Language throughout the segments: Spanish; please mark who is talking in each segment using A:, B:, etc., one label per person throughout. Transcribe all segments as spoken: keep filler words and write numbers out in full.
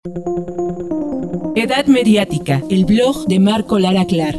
A: Edad Mediática, el blog de Marco Lara Clar.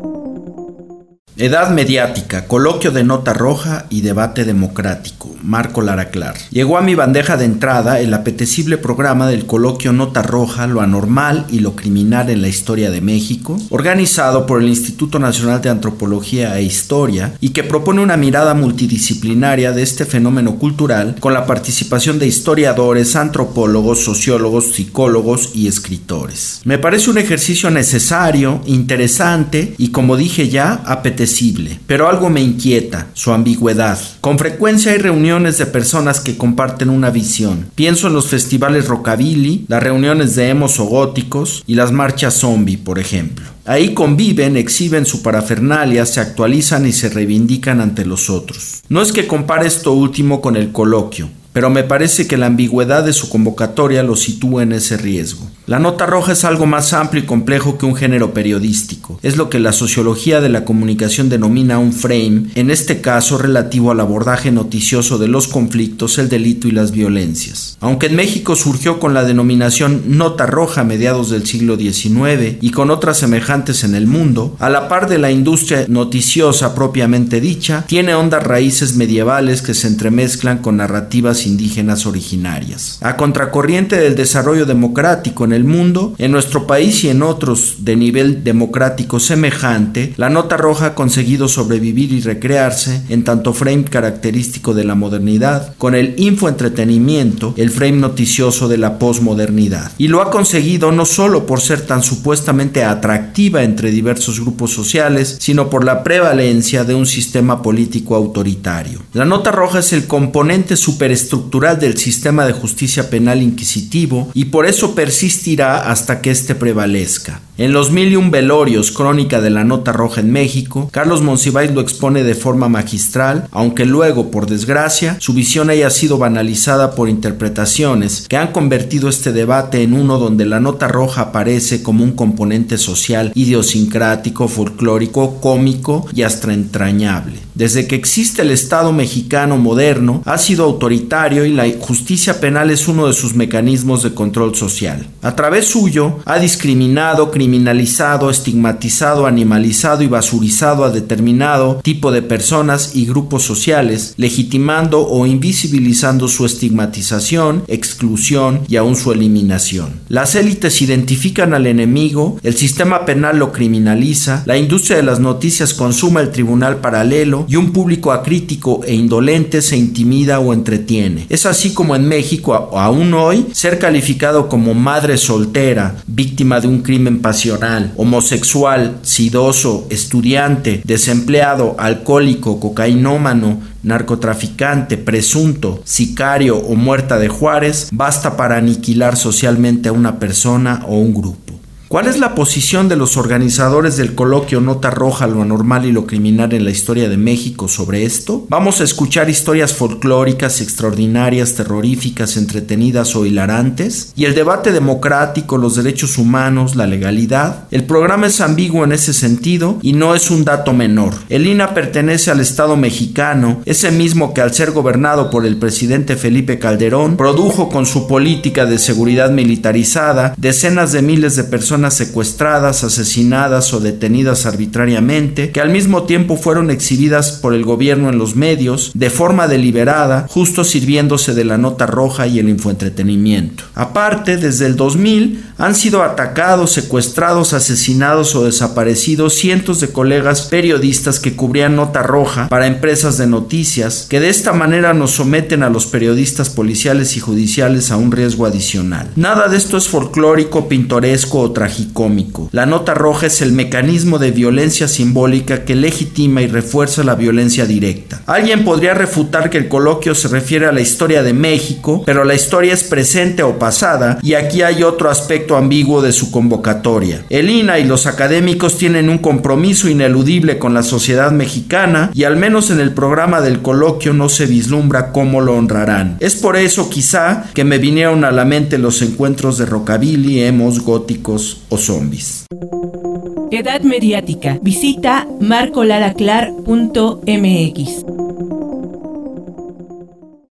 B: Edad Mediática, coloquio de nota roja y debate democrático. Marco Lara Clar. Llegó a mi bandeja de entrada el apetecible programa del coloquio Nota Roja, lo anormal y lo criminal en la historia de México, organizado por el Instituto Nacional de Antropología e Historia y que propone una mirada multidisciplinaria de este fenómeno cultural con la participación de historiadores, antropólogos, sociólogos, psicólogos y escritores. Me parece un ejercicio necesario, interesante y, como dije ya, apetecible. Pero algo me inquieta, su ambigüedad. Con frecuencia hay reuniones de personas que comparten una visión. Pienso en los festivales rockabilly, las reuniones de emos o góticos y las marchas zombie, por ejemplo. Ahí conviven, exhiben su parafernalia, se actualizan y se reivindican ante los otros. No es que compare esto último con el coloquio, pero me parece que la ambigüedad de su convocatoria lo sitúa en ese riesgo. La nota roja es algo más amplio y complejo que un género periodístico. Es lo que la sociología de la comunicación denomina un frame, en este caso relativo al abordaje noticioso de los conflictos, el delito y las violencias. Aunque en México surgió con la denominación nota roja a mediados del siglo diecinueve y con otras semejantes en el mundo, a la par de la industria noticiosa propiamente dicha, tiene hondas raíces medievales que se entremezclan con narrativas indígenas originarias. A contracorriente del desarrollo democrático en el mundo, en nuestro país y en otros de nivel democrático semejante, la nota roja ha conseguido sobrevivir y recrearse en tanto frame característico de la modernidad, con el infoentretenimiento, el frame noticioso de la posmodernidad. Y lo ha conseguido no solo por ser tan supuestamente atractiva entre diversos grupos sociales, sino por la prevalencia de un sistema político autoritario. La nota roja es el componente superestructural del sistema de justicia penal inquisitivo y por eso persiste hasta que éste prevalezca. En Los Mil y Un Velorios, crónica de la nota roja en México, Carlos Monsiváis lo expone de forma magistral, aunque luego, por desgracia, su visión haya sido banalizada por interpretaciones que han convertido este debate en uno donde la nota roja aparece como un componente social, idiosincrático, folclórico, cómico y hasta entrañable. Desde que existe el Estado mexicano moderno, ha sido autoritario y la justicia penal es uno de sus mecanismos de control social. A través suyo, ha discriminado, criminalizado, estigmatizado, animalizado y basurizado a determinado tipo de personas y grupos sociales, legitimando o invisibilizando su estigmatización, exclusión y aún su eliminación. Las élites identifican al enemigo, el sistema penal lo criminaliza, la industria de las noticias consuma el tribunal paralelo y un público acrítico e indolente se intimida o entretiene. Es así como en México, aún hoy, ser calificado como madre soltera, víctima de un crimen pasional, homosexual, sidoso, estudiante, desempleado, alcohólico, cocainómano, narcotraficante, presunto, sicario o muerta de Juárez, basta para aniquilar socialmente a una persona o un grupo. ¿Cuál es la posición de los organizadores del coloquio Nota Roja, lo anormal y lo criminal en la historia de México sobre esto? Vamos a escuchar historias folclóricas, extraordinarias, terroríficas, entretenidas o hilarantes, y el debate democrático, los derechos humanos, la legalidad. El programa es ambiguo en ese sentido y no es un dato menor. El I N A pertenece al Estado mexicano, ese mismo que al ser gobernado por el presidente Felipe Calderón, produjo con su política de seguridad militarizada decenas de miles de personas secuestradas, asesinadas o detenidas arbitrariamente, que al mismo tiempo fueron exhibidas por el gobierno en los medios de forma deliberada, justo sirviéndose de la nota roja y el infoentretenimiento. Aparte, desde el dos mil han sido atacados, secuestrados, asesinados o desaparecidos cientos de colegas periodistas que cubrían nota roja para empresas de noticias, que de esta manera nos someten a los periodistas policiales y judiciales a un riesgo adicional. Nada de esto es folclórico, pintoresco o tragicómico. La nota roja es el mecanismo de violencia simbólica que legitima y refuerza la violencia directa. Alguien podría refutar que el coloquio se refiere a la historia de México, pero la historia es presente o pasada, y aquí hay otro aspecto ambiguo de su convocatoria. El I N A y los académicos tienen un compromiso ineludible con la sociedad mexicana, y al menos en el programa del coloquio no se vislumbra cómo lo honrarán. Es por eso quizá que me vinieron a la mente los encuentros de rockabilly, emos, góticos o zombies.
A: Edad Mediática. Visita marco lara clar punto m x.